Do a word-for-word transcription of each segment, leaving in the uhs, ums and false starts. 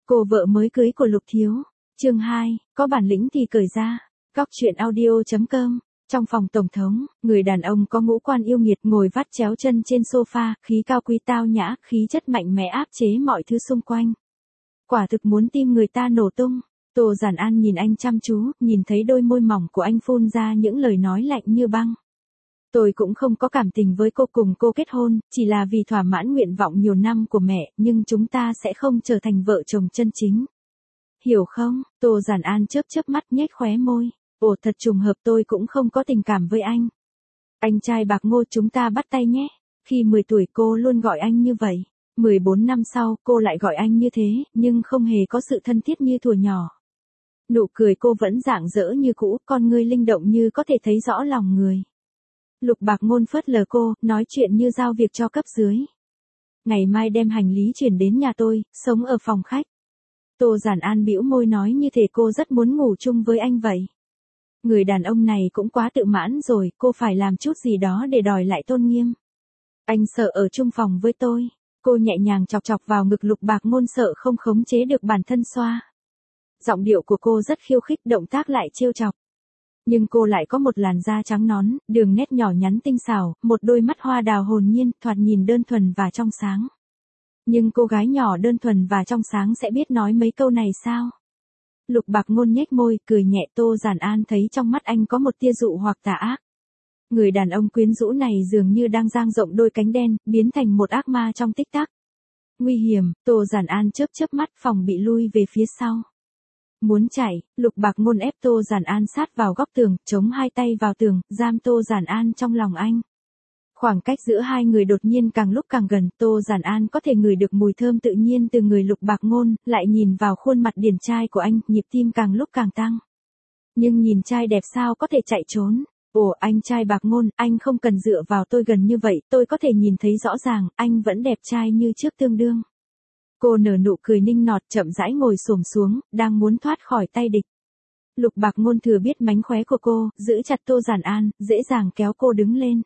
Cô vợ mới cưới của Lục Thiếu. Chương hai, có bản lĩnh thì cởi ra. Góc truyện audio chấm com. Trong phòng tổng thống, người đàn ông có ngũ quan yêu nghiệt ngồi vắt chéo chân trên sofa, khí cao quý tao nhã, khí chất mạnh mẽ áp chế mọi thứ xung quanh. Quả thực muốn tim người ta nổ tung. Tô Giản An nhìn anh chăm chú, nhìn thấy đôi môi mỏng của anh phun ra những lời nói lạnh như băng. Tôi cũng không có cảm tình với cô, cùng cô kết hôn, chỉ là vì thỏa mãn nguyện vọng nhiều năm của mẹ, nhưng chúng ta sẽ không trở thành vợ chồng chân chính. Hiểu không? Tô Giản An chớp chớp mắt nhếch khóe môi. Ồ, thật trùng hợp, tôi cũng không có tình cảm với anh. Anh trai bạc Ngô, chúng ta bắt tay nhé. Khi mười tuổi cô luôn gọi anh như vậy. mười bốn năm sau cô lại gọi anh như thế, nhưng không hề có sự thân thiết như thuở nhỏ. Nụ cười cô vẫn rạng rỡ như cũ, con ngươi linh động như có thể thấy rõ lòng người. Lục Bạc Ngôn phớt lờ cô, nói chuyện như giao việc cho cấp dưới. Ngày mai đem hành lý chuyển đến nhà tôi, sống ở phòng khách. Tô Giản An bĩu môi nói như thể cô rất muốn ngủ chung với anh vậy. Người đàn ông này cũng quá tự mãn rồi, cô phải làm chút gì đó để đòi lại tôn nghiêm. Anh sợ ở chung phòng với tôi. Cô nhẹ nhàng chọc chọc vào ngực Lục Bạc Ngôn, sợ không khống chế được bản thân xoa. Giọng điệu của cô rất khiêu khích, động tác lại trêu chọc. Nhưng cô lại có một làn da trắng nõn, đường nét nhỏ nhắn tinh xảo, một đôi mắt hoa đào hồn nhiên, thoạt nhìn đơn thuần và trong sáng. Nhưng cô gái nhỏ đơn thuần và trong sáng sẽ biết nói mấy câu này sao? Lục Bạc Ngôn nhếch môi, cười nhẹ. Tô Giản An thấy trong mắt anh có một tia dụ hoặc tà ác. Người đàn ông quyến rũ này dường như đang dang rộng đôi cánh đen, biến thành một ác ma trong tích tắc. Nguy hiểm, Tô Giản An chớp chớp mắt, phòng bị lui về phía sau. Muốn chạy, Lục Bạc Ngôn ép Tô Giản An sát vào góc tường, chống hai tay vào tường, giam Tô Giản An trong lòng anh. Khoảng cách giữa hai người đột nhiên càng lúc càng gần, Tô Giản An có thể ngửi được mùi thơm tự nhiên từ người Lục Bạc Ngôn, lại nhìn vào khuôn mặt điển trai của anh, nhịp tim càng lúc càng tăng. Nhưng nhìn trai đẹp sao có thể chạy trốn? Ồ, anh trai Bạc Ngôn, anh không cần dựa vào tôi gần như vậy, tôi có thể nhìn thấy rõ ràng, anh vẫn đẹp trai như trước tương đương. Cô nở nụ cười ninh nọt, chậm rãi ngồi xổm xuống, đang muốn thoát khỏi tay địch. Lục Bạc Ngôn thừa biết mánh khóe của cô, giữ chặt Tô Giản An, dễ dàng kéo cô đứng lên.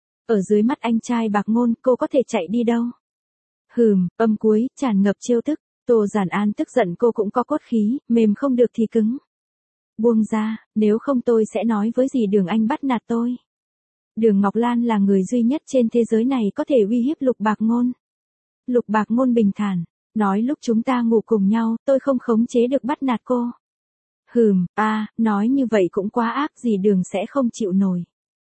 Ở dưới mắt anh trai Bạc Ngôn, cô có thể chạy đi đâu? Hừm, âm cuối, tràn ngập trêu tức. Tô Giản An tức giận, cô cũng có cốt khí, mềm không được thì cứng. Buông ra, nếu không tôi sẽ nói với dì Đường anh bắt nạt tôi. Đường Ngọc Lan là người duy nhất trên thế giới này có thể uy hiếp Lục Bạc Ngôn. Lục Bạc Ngôn bình thản, nói lúc chúng ta ngủ cùng nhau, tôi không khống chế được bắt nạt cô. Hừm, a, à, nói như vậy cũng quá ác, dì Đường sẽ không chịu nổi.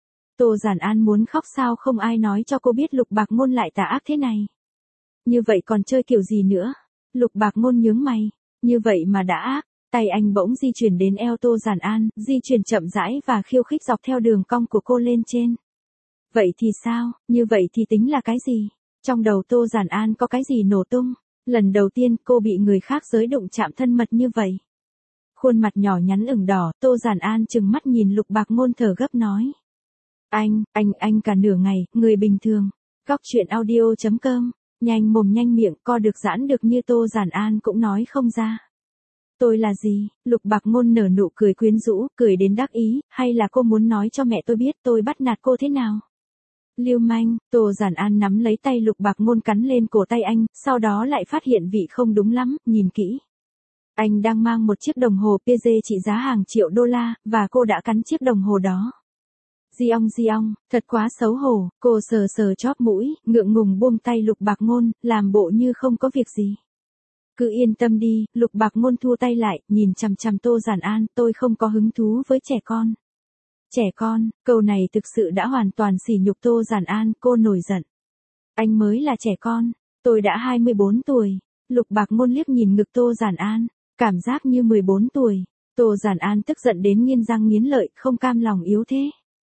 Tô Giản An muốn khóc, sao không ai nói cho cô biết Lục Bạc Ngôn lại tà ác thế này. Như vậy còn chơi kiểu gì nữa? Lục Bạc Ngôn nhướng mày, như vậy mà đã ác. Tay anh bỗng di chuyển đến eo Tô Giản An, di chuyển chậm rãi và khiêu khích dọc theo đường cong của cô lên trên. Vậy thì sao, như vậy thì tính là cái gì? Trong đầu Tô Giản An có cái gì nổ tung? Lần đầu tiên cô bị người khác giới đụng chạm thân mật như vậy. Khuôn mặt nhỏ nhắn ửng đỏ, Tô Giản An trừng mắt nhìn Lục Bạc Ngôn, thở gấp nói. Anh, anh, anh cả nửa ngày, người bình thường. Góc truyện audio chấm com, nhanh mồm nhanh miệng, co được giãn được như Tô Giản An cũng nói không ra. Tôi là gì? Lục Bạc Ngôn nở nụ cười quyến rũ, cười đến đắc ý, hay là cô muốn nói cho mẹ tôi biết tôi bắt nạt cô thế nào? Lưu manh. Tô Giản An nắm lấy tay Lục Bạc Ngôn, cắn lên cổ tay anh, sau đó lại phát hiện vị không đúng lắm, nhìn kỹ. Anh đang mang một chiếc đồng hồ Piaget trị giá hàng triệu đô la, và cô đã cắn chiếc đồng hồ đó. Di ong di ong, thật quá xấu hổ. Cô sờ sờ chóp mũi, ngượng ngùng buông tay Lục Bạc Ngôn, làm bộ như không có việc gì. Cứ yên tâm đi. Lục Bạc Ngôn thua tay lại, nhìn chằm chằm Tô Giản An, tôi không có hứng thú với trẻ con. Trẻ con, câu này thực sự đã hoàn toàn sỉ nhục Tô Giản An, cô nổi giận. Anh mới là trẻ con, tôi đã hai mươi bốn tuổi. Lục Bạc Ngôn liếc nhìn ngực Tô Giản An, cảm giác như mười bốn tuổi. Tô Giản An tức giận đến nghiến răng nghiến lợi, không cam lòng yếu thế.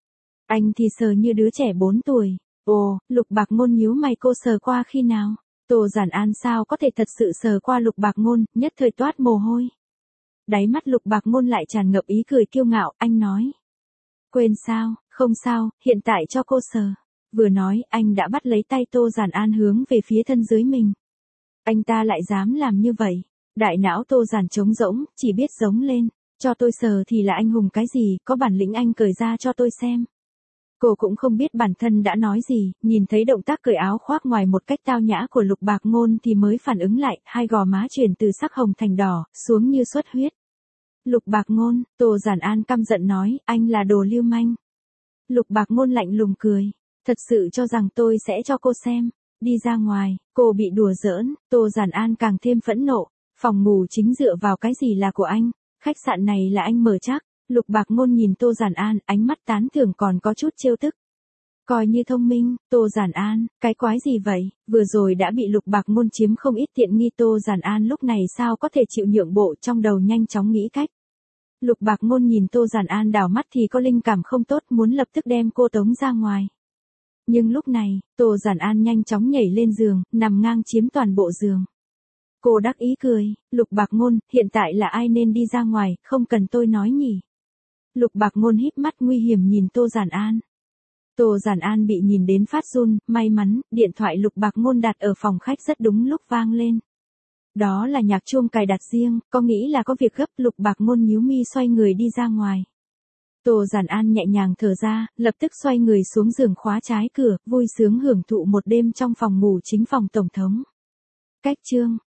Anh thì sờ như đứa trẻ bốn tuổi. Ồ, Lục Bạc Ngôn nhíu mày, cô sờ qua khi nào? Tô Giản An sao có thể thật sự sờ qua Lục Bạc Ngôn, nhất thời toát mồ hôi. Đáy mắt Lục Bạc Ngôn lại tràn ngập ý cười kiêu ngạo, anh nói. Quên sao, không sao, hiện tại cho cô sờ. Vừa nói, anh đã bắt lấy tay Tô Giản An hướng về phía thân dưới mình. Anh ta lại dám làm như vậy. Đại não Tô Giản trống rỗng, chỉ biết giống lên. Cho tôi sờ thì là anh hùng cái gì, có bản lĩnh anh cởi ra cho tôi xem. Cô cũng không biết bản thân đã nói gì, nhìn thấy động tác cởi áo khoác ngoài một cách tao nhã của Lục Bạc Ngôn thì mới phản ứng lại, hai gò má chuyển từ sắc hồng thành đỏ, xuống như xuất huyết. Lục Bạc Ngôn, Tô Giản An căm giận nói, anh là đồ lưu manh. Lục Bạc Ngôn lạnh lùng cười, thật sự cho rằng tôi sẽ cho cô xem. Đi ra ngoài, cô bị đùa giỡn, Tô Giản An càng thêm phẫn nộ, phòng ngủ chính dựa vào cái gì là của anh, khách sạn này là anh mở chắc. Lục Bạc Ngôn nhìn Tô Giản An, ánh mắt tán thưởng còn có chút trêu tức. Coi như thông minh, Tô Giản An, cái quái gì vậy, vừa rồi đã bị Lục Bạc Ngôn chiếm không ít tiện nghi, Tô Giản An lúc này sao có thể chịu nhượng bộ, trong đầu nhanh chóng nghĩ cách. Lục Bạc Ngôn nhìn Tô Giản An đảo mắt thì có linh cảm không tốt, muốn lập tức đem cô tống ra ngoài. Nhưng lúc này, Tô Giản An nhanh chóng nhảy lên giường, nằm ngang chiếm toàn bộ giường. Cô đắc ý cười, Lục Bạc Ngôn, hiện tại là ai nên đi ra ngoài, không cần tôi nói nhỉ. Lục Bạc Ngôn híp mắt nguy hiểm nhìn Tô Giản An. Tô Giản An bị nhìn đến phát run, may mắn, điện thoại Lục Bạc Ngôn đặt ở phòng khách rất đúng lúc vang lên. Đó là nhạc chuông cài đặt riêng, có nghĩ là có việc gấp, Lục Bạc Ngôn nhíu mi xoay người đi ra ngoài. Tô Giản An nhẹ nhàng thở ra, lập tức xoay người xuống giường khóa trái cửa, vui sướng hưởng thụ một đêm trong phòng ngủ chính phòng tổng thống. Cách chương